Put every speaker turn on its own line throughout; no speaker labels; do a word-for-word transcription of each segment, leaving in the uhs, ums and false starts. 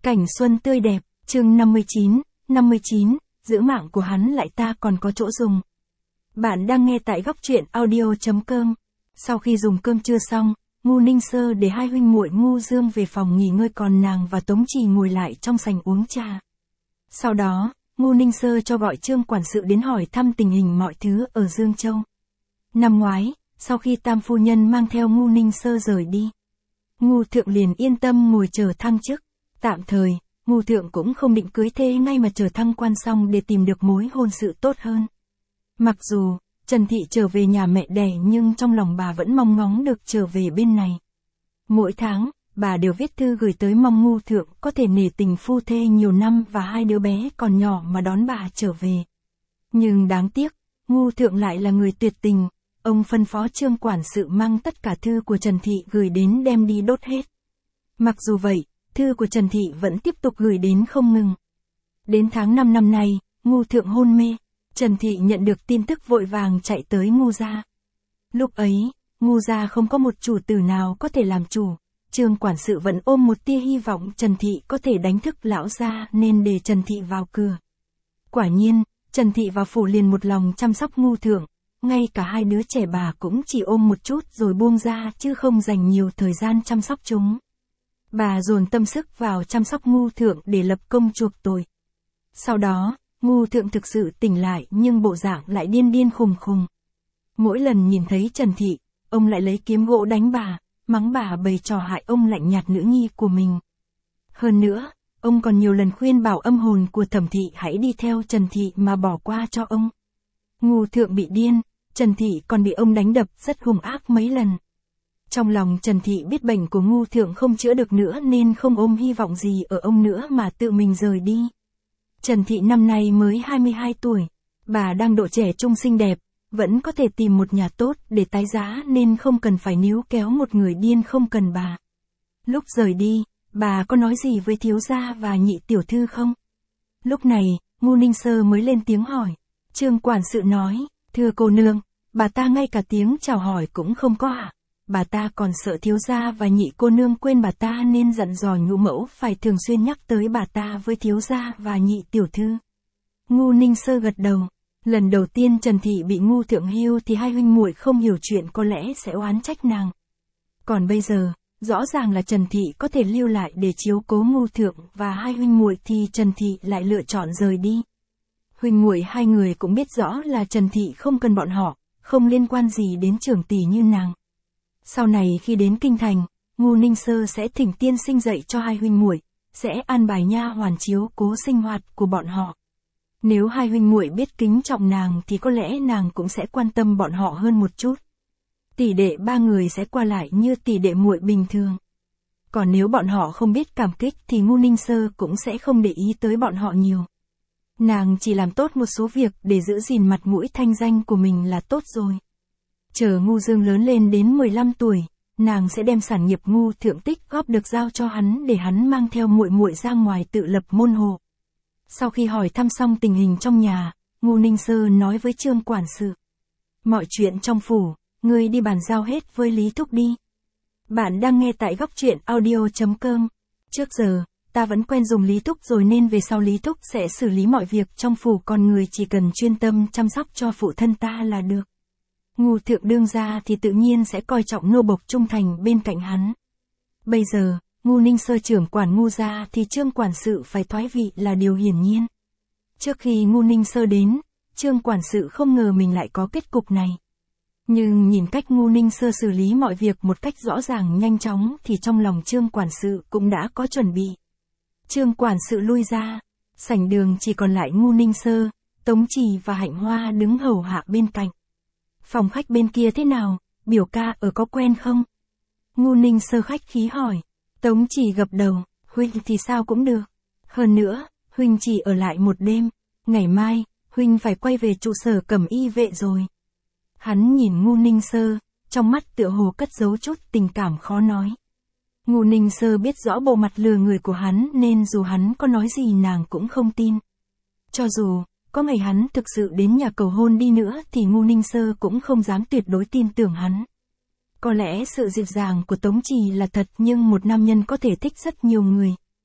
Cảnh xuân tươi đẹp, chương năm mươi chín, năm mươi chín, giữ mạng của hắn lại ta còn có chỗ dùng. Bạn đang nghe tại góc truyện audio chấm com. Sau khi dùng cơm trưa xong, Ngu Ninh Sơ để hai huynh muội Ngu Dương về phòng nghỉ ngơi, còn nàng và Tống Trì ngồi lại trong sảnh uống trà. Sau đó, Ngu Ninh Sơ cho gọi Trương quản sự đến hỏi thăm tình hình mọi thứ ở Dương Châu. Năm ngoái, sau khi Tam phu nhân mang theo Ngu Ninh Sơ rời đi, Ngu Thượng liền yên tâm ngồi chờ thăng chức. Tạm thời, Ngu Thượng cũng không định cưới thê ngay mà chờ thăng quan xong để tìm được mối hôn sự tốt hơn. Mặc dù, Trần Thị trở về nhà mẹ đẻ nhưng trong lòng bà vẫn mong ngóng được trở về bên này. Mỗi tháng, bà đều viết thư gửi tới mong Ngu Thượng có thể nể tình phu thê nhiều năm và hai đứa bé còn nhỏ mà đón bà trở về. Nhưng đáng tiếc, Ngu Thượng lại là người tuyệt tình, ông phân phó Trương quản sự mang tất cả thư của Trần Thị gửi đến đem đi đốt hết. Mặc dù vậy, thư của Trần Thị vẫn tiếp tục gửi đến không ngừng. Đến tháng năm năm nay, Ngu Thượng hôn mê, Trần Thị nhận được tin tức vội vàng chạy tới Ngu gia. Lúc ấy, Ngu gia không có một chủ tử nào có thể làm chủ, Trương quản sự vẫn ôm một tia hy vọng Trần Thị có thể đánh thức lão gia nên để Trần Thị vào cửa. Quả nhiên, Trần Thị vào phủ liền một lòng chăm sóc Ngu Thượng, ngay cả hai đứa trẻ bà cũng chỉ ôm một chút rồi buông ra chứ không dành nhiều thời gian chăm sóc chúng. Bà dồn tâm sức vào chăm sóc Ngu Thượng để lập công chuộc tội. Sau đó, Ngu Thượng thực sự tỉnh lại nhưng bộ dạng lại điên điên khùng khùng. Mỗi lần nhìn thấy Trần Thị, ông lại lấy kiếm gỗ đánh bà, mắng bà bày trò hại ông lạnh nhạt nữ nhi của mình. Hơn nữa, ông còn nhiều lần khuyên bảo âm hồn của Thẩm Thị hãy đi theo Trần Thị mà bỏ qua cho ông. Ngu Thượng bị điên, Trần Thị còn bị ông đánh đập rất hung ác mấy lần. Trong lòng Trần Thị biết bệnh của Ngu Thượng không chữa được nữa nên không ôm hy vọng gì ở ông nữa mà tự mình rời đi. Trần Thị năm nay mới hai mươi hai tuổi, bà đang độ trẻ trung xinh đẹp, vẫn có thể tìm một nhà tốt để tái giá nên không cần phải níu kéo một người điên không cần bà. Lúc rời đi, bà có nói gì với thiếu gia và nhị tiểu thư không? Lúc này, Ngu Ninh Sơ mới lên tiếng hỏi. Trương quản sự nói, thưa cô nương, bà ta ngay cả tiếng chào hỏi cũng không có ạ. À? Bà ta còn sợ thiếu gia và nhị cô nương quên bà ta nên dặn dò nhũ mẫu phải thường xuyên nhắc tới bà ta với thiếu gia và nhị tiểu thư. Ngu Ninh Sơ gật đầu. Lần đầu tiên Trần Thị bị Ngu Thượng hưu thì hai huynh muội không hiểu chuyện có lẽ sẽ oán trách nàng. Còn bây giờ, rõ ràng là Trần Thị có thể lưu lại để chiếu cố Ngu Thượng và hai huynh muội thì Trần Thị lại lựa chọn rời đi. Huynh muội hai người cũng biết rõ là Trần Thị không cần bọn họ, không liên quan gì đến trưởng tỷ như nàng. Sau này khi đến kinh thành, Ngu Ninh Sơ sẽ thỉnh tiên sinh dạy cho hai huynh muội, sẽ an bài nha hoàn chiếu cố sinh hoạt của bọn họ. Nếu hai huynh muội biết kính trọng nàng thì có lẽ nàng cũng sẽ quan tâm bọn họ hơn một chút. Tỷ đệ ba người sẽ qua lại như tỷ đệ muội bình thường. Còn nếu bọn họ không biết cảm kích thì Ngu Ninh Sơ cũng sẽ không để ý tới bọn họ nhiều. Nàng chỉ làm tốt một số việc để giữ gìn mặt mũi thanh danh của mình là tốt rồi. Chờ Ngu Dương lớn lên đến mười lăm tuổi, nàng sẽ đem sản nghiệp Ngu Thượng tích góp được giao cho hắn để hắn mang theo muội muội ra ngoài tự lập môn hộ. Sau khi hỏi thăm xong tình hình trong nhà, Ngu Ninh Sơ nói với Trương quản sự. Mọi chuyện trong phủ, ngươi đi bàn giao hết với Lý Thúc đi. Bạn đang nghe tại góc truyện audio chấm com. Trước giờ, ta vẫn quen dùng Lý Thúc rồi nên về sau Lý Thúc sẽ xử lý mọi việc trong phủ, còn người chỉ cần chuyên tâm chăm sóc cho phụ thân ta là được. Ngu Thượng đương gia thì tự nhiên sẽ coi trọng nô bộc trung thành bên cạnh hắn. Bây giờ, Ngu Ninh Sơ trưởng quản Ngu gia thì Trương quản sự phải thoái vị là điều hiển nhiên. Trước khi Ngu Ninh Sơ đến, Trương quản sự không ngờ mình lại có kết cục này. Nhưng nhìn cách Ngu Ninh Sơ xử lý mọi việc một cách rõ ràng nhanh chóng thì trong lòng Trương quản sự cũng đã có chuẩn bị. Trương quản sự lui ra, sảnh đường chỉ còn lại Ngu Ninh Sơ, Tống Trì và Hạnh Hoa đứng hầu hạ bên cạnh. Phòng khách bên kia thế nào, biểu ca ở có quen không? Ngu Ninh Sơ khách khí hỏi. Tống Trì gật đầu, huynh thì sao cũng được. Hơn nữa, huynh chỉ ở lại một đêm, ngày mai, huynh phải quay về trụ sở Cẩm Y vệ rồi. Hắn nhìn Ngu Ninh Sơ, trong mắt tựa hồ cất giấu chút tình cảm khó nói. Ngu Ninh Sơ biết rõ bộ mặt lừa người của hắn nên dù hắn có nói gì nàng cũng không tin. Cho dù, có ngày hắn thực sự đến nhà cầu hôn đi nữa thì Ngu Ninh Sơ cũng không dám tuyệt đối tin tưởng hắn. Có lẽ sự dịu dàng của Tống Trì là thật nhưng một nam nhân có thể thích rất nhiều người.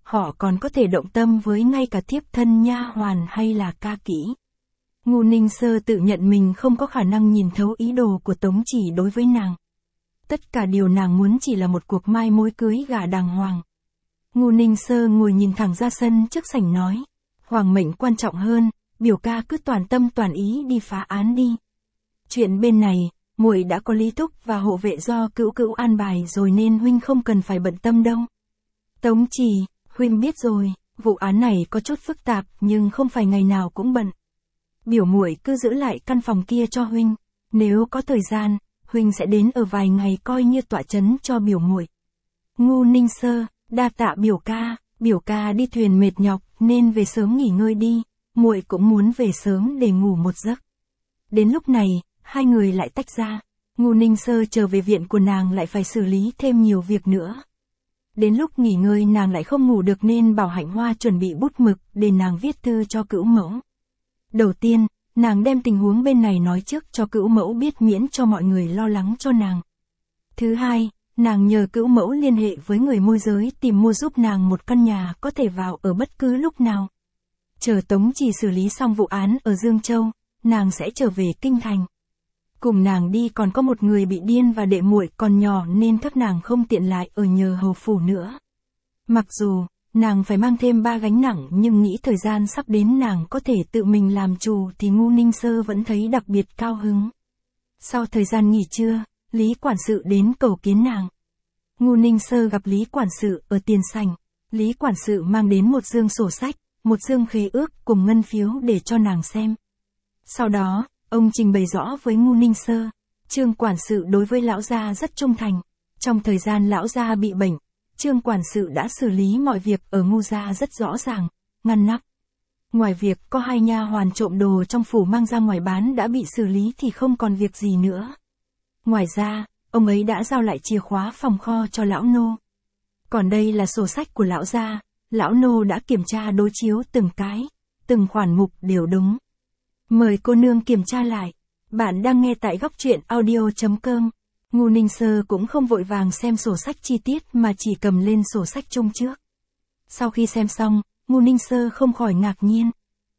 họ còn có thể động tâm với ngay cả thiếp thân nha hoàn hay là ca kỹ. Ngô Ninh Sơ tự nhận mình không có khả năng nhìn thấu ý đồ của Tống Chỉ đối với nàng. Tất cả điều nàng muốn chỉ là một cuộc mai mối cưới gả đàng hoàng. Ngô Ninh Sơ ngồi nhìn thẳng ra sân trước sảnh nói, hoàng mệnh quan trọng hơn, biểu ca cứ toàn tâm toàn ý đi phá án đi. Chuyện bên này, muội đã có Lý Thúc và hộ vệ do Cữu Cữu an bài rồi nên huynh không cần phải bận tâm đâu. Tống Chỉ, huynh biết rồi, vụ án này có chút phức tạp nhưng không phải ngày nào cũng bận. Biểu muội cứ giữ lại căn phòng kia cho huynh, nếu có thời gian, huynh sẽ đến ở vài ngày coi như tọa chấn cho biểu muội. Ngô Ninh Sơ, đa tạ biểu ca, biểu ca đi thuyền mệt nhọc nên về sớm nghỉ ngơi đi, muội cũng muốn về sớm để ngủ một giấc. Đến lúc này, hai người lại tách ra. Ngô Ninh Sơ trở về viện của nàng lại phải xử lý thêm nhiều việc nữa. Đến lúc nghỉ ngơi nàng lại không ngủ được nên bảo Hạnh Hoa chuẩn bị bút mực để nàng viết thư cho Cữu Mẫu. Đầu tiên, nàng đem tình huống bên này nói trước cho Cữu Mẫu biết miễn cho mọi người lo lắng cho nàng. Thứ hai, nàng nhờ Cữu Mẫu liên hệ với người môi giới tìm mua giúp nàng một căn nhà có thể vào ở bất cứ lúc nào. Chờ Tống Chỉ xử lý xong vụ án ở Dương Châu, nàng sẽ trở về Kinh Thành. Cùng nàng đi còn có một người bị điên và đệ muội còn nhỏ nên các nàng không tiện lại ở nhờ hầu phủ nữa. Mặc dù, nàng phải mang thêm ba gánh nặng nhưng nghĩ thời gian sắp đến nàng có thể tự mình làm chủ thì Ngô Ninh Sơ vẫn thấy đặc biệt cao hứng. Sau thời gian nghỉ trưa, Lý quản sự đến cầu kiến nàng. Ngô Ninh Sơ gặp Lý quản sự ở tiền sảnh. Lý quản sự mang đến một dương sổ sách, một dương khế ước cùng ngân phiếu để cho nàng xem. Sau đó, ông trình bày rõ với Ngô Ninh Sơ, Trương quản sự đối với lão gia rất trung thành. Trong thời gian lão gia bị bệnh, Trương quản sự đã xử lý mọi việc ở Ngô gia rất rõ ràng, ngăn nắp. Ngoài việc có hai nha hoàn trộm đồ trong phủ mang ra ngoài bán đã bị xử lý thì không còn việc gì nữa. Ngoài ra, ông ấy đã giao lại chìa khóa phòng kho cho lão nô. Còn đây là sổ sách của lão gia, lão nô đã kiểm tra đối chiếu từng cái, từng khoản mục đều đúng. Mời cô nương kiểm tra lại. Bạn đang nghe tại góc truyện audio chấm com. Ngô Ninh Sơ cũng không vội vàng xem sổ sách chi tiết mà chỉ cầm lên sổ sách chung trước. Sau khi xem xong, Ngô Ninh Sơ không khỏi ngạc nhiên.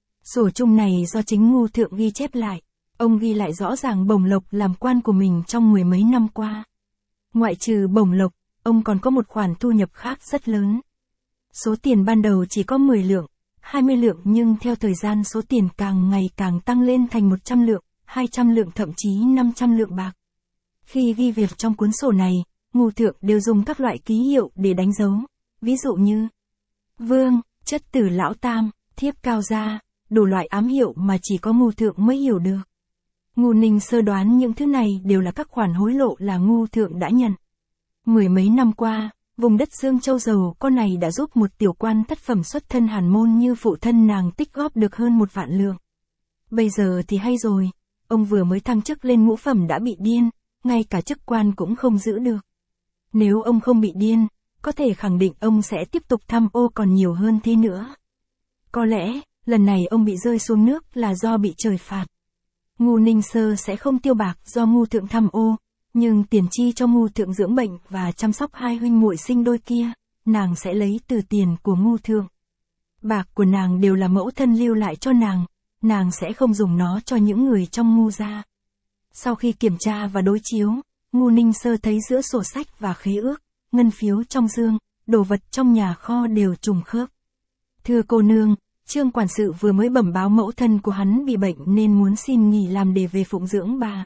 Sổ chung này do chính Ngô Thượng ghi chép lại. Ông ghi lại rõ ràng bổng lộc làm quan của mình trong mười mấy năm qua. Ngoại trừ bổng lộc, ông còn có một khoản thu nhập khác rất lớn. Số tiền ban đầu chỉ có mười lượng, hai mươi lượng nhưng theo thời gian số tiền càng ngày càng tăng lên thành một trăm lượng, hai trăm lượng thậm chí năm trăm lượng bạc. Khi ghi việc trong cuốn sổ này, Ngô Thượng đều dùng các loại ký hiệu để đánh dấu, ví dụ như Vương, chất tử lão tam, thiếp cao gia, đủ loại ám hiệu mà chỉ có Ngô Thượng mới hiểu được. Ngô Ninh Sơ đoán những thứ này đều là các khoản hối lộ là Ngô Thượng đã nhận. Mười mấy năm qua, vùng đất Dương Châu giàu có này đã giúp một tiểu quan thất phẩm xuất thân hàn môn như phụ thân nàng tích góp được hơn một vạn lượng. Bây giờ thì hay rồi, ông vừa mới thăng chức lên ngũ phẩm đã bị điên, ngay cả chức quan cũng không giữ được. Nếu ông không bị điên, có thể khẳng định ông sẽ tiếp tục tham ô còn nhiều hơn thế nữa. Có lẽ, lần này ông bị rơi xuống nước là do bị trời phạt. Ngô Ninh Sơ sẽ không tiêu bạc do Ngô Thượng tham ô, nhưng tiền chi cho Ngô Thượng dưỡng bệnh và chăm sóc hai huynh muội sinh đôi kia, nàng sẽ lấy từ tiền của Ngô Thượng. Bạc của nàng đều là mẫu thân lưu lại cho nàng, nàng sẽ không dùng nó cho những người trong Ngô gia. Sau khi kiểm tra và đối chiếu, Ngô Ninh Sơ thấy giữa sổ sách và khế ước, ngân phiếu trong dương, đồ vật trong nhà kho đều trùng khớp. Thưa cô nương, Trương quản sự vừa mới bẩm báo mẫu thân của hắn bị bệnh nên muốn xin nghỉ làm để về phụng dưỡng bà.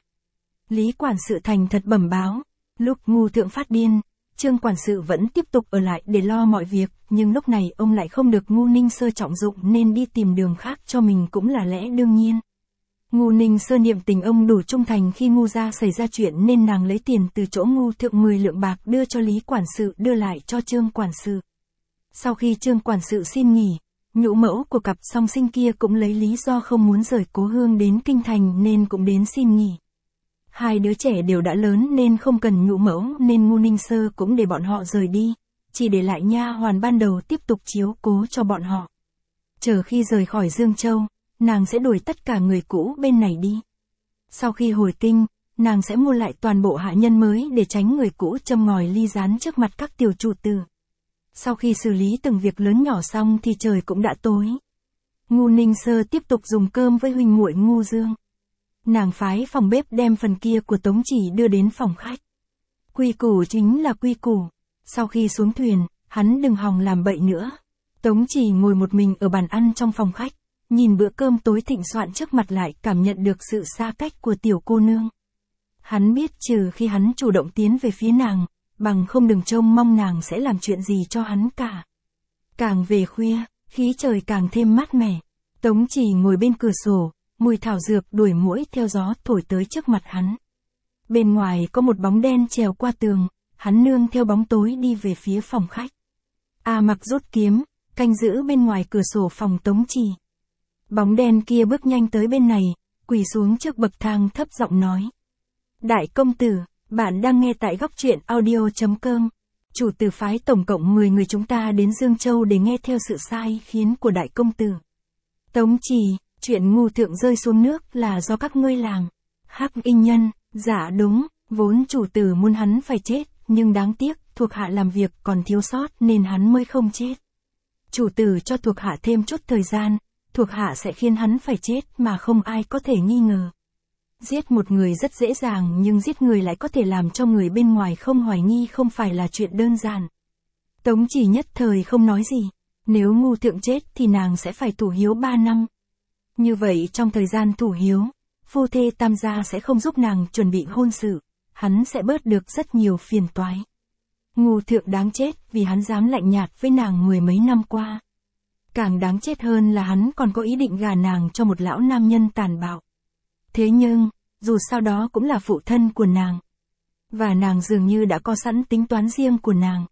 Lý quản sự thành thật bẩm báo. Lúc Ngô Thượng phát điên, Trương quản sự vẫn tiếp tục ở lại để lo mọi việc, nhưng lúc này ông lại không được Ngô Ninh Sơ trọng dụng nên đi tìm đường khác cho mình cũng là lẽ đương nhiên. Ngô Ninh Sơ niệm tình ông đủ trung thành khi Ngô gia xảy ra chuyện nên nàng lấy tiền từ chỗ Ngô Thượng mười lượng bạc đưa cho Lý quản sự đưa lại cho Trương quản sự. Sau khi Trương quản sự xin nghỉ, nhũ mẫu của cặp song sinh kia cũng lấy lý do không muốn rời cố hương đến Kinh Thành nên cũng đến xin nghỉ. Hai đứa trẻ đều đã lớn nên không cần nhũ mẫu nên Ngô Ninh Sơ cũng để bọn họ rời đi, chỉ để lại nha hoàn ban đầu tiếp tục chiếu cố cho bọn họ. Chờ khi rời khỏi Dương Châu, nàng sẽ đuổi tất cả người cũ bên này đi. Sau khi hồi kinh, nàng sẽ mua lại toàn bộ hạ nhân mới để tránh người cũ châm ngòi ly gián trước mặt các tiểu chủ tử. Sau khi xử lý từng việc lớn nhỏ xong thì trời cũng đã tối. Ngu Ninh Sơ tiếp tục dùng cơm với huynh muội Ngu Dương. Nàng phái phòng bếp đem phần kia của Tống Chỉ đưa đến phòng khách. Quy củ chính là quy củ. Sau khi xuống thuyền, hắn đừng hòng làm bậy nữa. Tống Chỉ ngồi một mình ở bàn ăn trong phòng khách, nhìn bữa cơm tối thịnh soạn trước mặt lại cảm nhận được sự xa cách của tiểu cô nương. Hắn biết trừ khi hắn chủ động tiến về phía nàng, bằng không đừng trông mong nàng sẽ làm chuyện gì cho hắn cả. Càng về khuya, khí trời càng thêm mát mẻ. Tống Chỉ ngồi bên cửa sổ, mùi thảo dược đuổi muỗi theo gió thổi tới trước mặt hắn. Bên ngoài có một bóng đen trèo qua tường, hắn nương theo bóng tối đi về phía phòng khách. A Mặc rút kiếm, canh giữ bên ngoài cửa sổ phòng Tống Chỉ. Bóng đen kia bước nhanh tới bên này, quỳ xuống trước bậc thang thấp giọng nói. Đại công tử, bạn đang nghe tại góc truyện audio chấm com. Chủ tử phái tổng cộng mười người chúng ta đến Dương Châu để nghe theo sự sai khiến của đại công tử. Tống Chỉ, chuyện ngu thượng rơi xuống nước là do các ngươi làm. Hắc Y Nhân, dạ đúng, vốn chủ tử muốn hắn phải chết, nhưng đáng tiếc, thuộc hạ làm việc còn thiếu sót nên hắn mới không chết. Chủ tử cho thuộc hạ thêm chút thời gian, thuộc hạ sẽ khiến hắn phải chết mà không ai có thể nghi ngờ. Giết một người rất dễ dàng nhưng giết người lại có thể làm cho người bên ngoài không hoài nghi không phải là chuyện đơn giản. Tống Chỉ nhất thời không nói gì. Nếu ngu thượng chết thì nàng sẽ phải thủ hiếu ba năm. Như vậy trong thời gian thủ hiếu, phu thê tam gia sẽ không giúp nàng chuẩn bị hôn sự, hắn sẽ bớt được rất nhiều phiền toái. Ngu thượng đáng chết vì hắn dám lạnh nhạt với nàng mười mấy năm qua. Càng đáng chết hơn là hắn còn có ý định gả nàng cho một lão nam nhân tàn bạo. Thế nhưng, dù sao đó cũng là phụ thân của nàng. Và nàng dường như đã có sẵn tính toán riêng của nàng.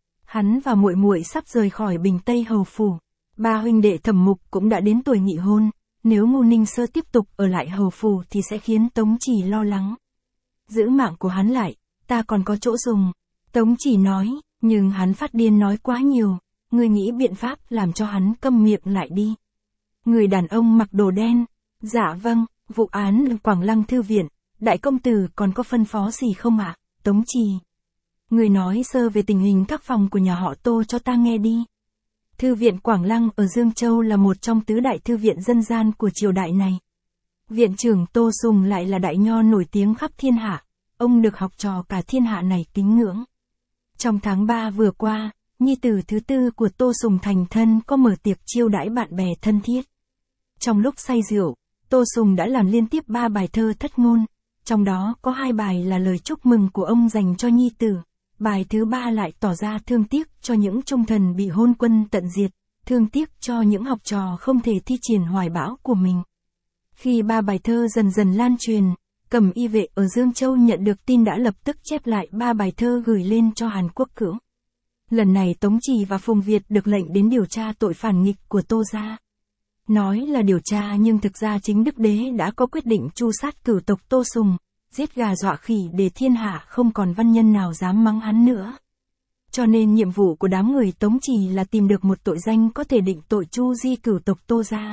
Hắn và muội muội sắp rời khỏi Bình Tây Hầu Phủ. Ba huynh đệ Thẩm Mục cũng đã đến tuổi nghị hôn. Nếu Ngu Ninh Sơ tiếp tục ở lại Hầu Phủ thì sẽ khiến Tống Chỉ lo lắng. Giữ mạng của hắn lại, ta còn có chỗ dùng. Tống Chỉ nói, nhưng hắn phát điên nói quá nhiều. Ngươi nghĩ biện pháp làm cho hắn câm miệng lại đi. Người đàn ông mặc đồ đen. Dạ vâng, vụ án Quảng Lăng Thư Viện. Đại công tử còn có phân phó gì không ạ? Tống Chỉ. Người nói sơ về tình hình các phòng của nhà họ Tô cho ta nghe đi. Thư viện Quảng Lăng ở Dương Châu là một trong tứ đại thư viện dân gian của triều đại này. Viện trưởng Tô Sùng lại là đại nho nổi tiếng khắp thiên hạ. Ông được học trò cả thiên hạ này kính ngưỡng. Trong tháng ba vừa qua, nhi tử thứ tư của Tô Sùng thành thân có mở tiệc chiêu đãi bạn bè thân thiết. Trong lúc say rượu, Tô Sùng đã làm liên tiếp ba bài thơ thất ngôn. Trong đó có hai bài là lời chúc mừng của ông dành cho nhi tử. Bài thứ ba lại tỏ ra thương tiếc cho những trung thần bị hôn quân tận diệt, thương tiếc cho những học trò không thể thi triển hoài bão của mình. Khi ba bài thơ dần dần lan truyền, Cẩm Y vệ ở Dương Châu nhận được tin đã lập tức chép lại ba bài thơ gửi lên cho Hàn Quốc Cửu. Lần này Tống Chỉ và Phùng Việt được lệnh đến điều tra tội phản nghịch của Tô gia. Nói là điều tra nhưng thực ra chính Đức Đế đã có quyết định tru sát cửu tộc Tô Sùng, giết gà dọa khỉ để thiên hạ không còn văn nhân nào dám mắng hắn nữa. Cho nên nhiệm vụ của đám người Tống Chỉ là tìm được một tội danh có thể định tội chu di cửu tộc Tô gia.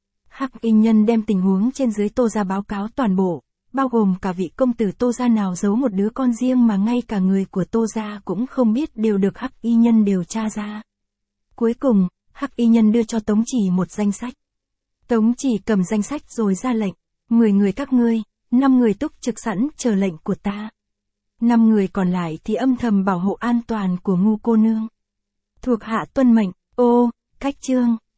Hắc Y Nhân đem tình huống trên dưới Tô gia báo cáo toàn bộ, bao gồm cả vị công tử Tô gia nào giấu một đứa con riêng mà ngay cả người của Tô gia cũng không biết đều được Hắc Y Nhân điều tra ra. Cuối cùng, Hắc Y Nhân đưa cho Tống Chỉ một danh sách. Tống Chỉ cầm danh sách rồi ra lệnh, mười người các ngươi, năm người túc trực sẵn chờ lệnh của ta. Năm người còn lại thì âm thầm bảo hộ an toàn của Ngu cô nương. Thuộc hạ tuân mệnh. Ô, cách chương.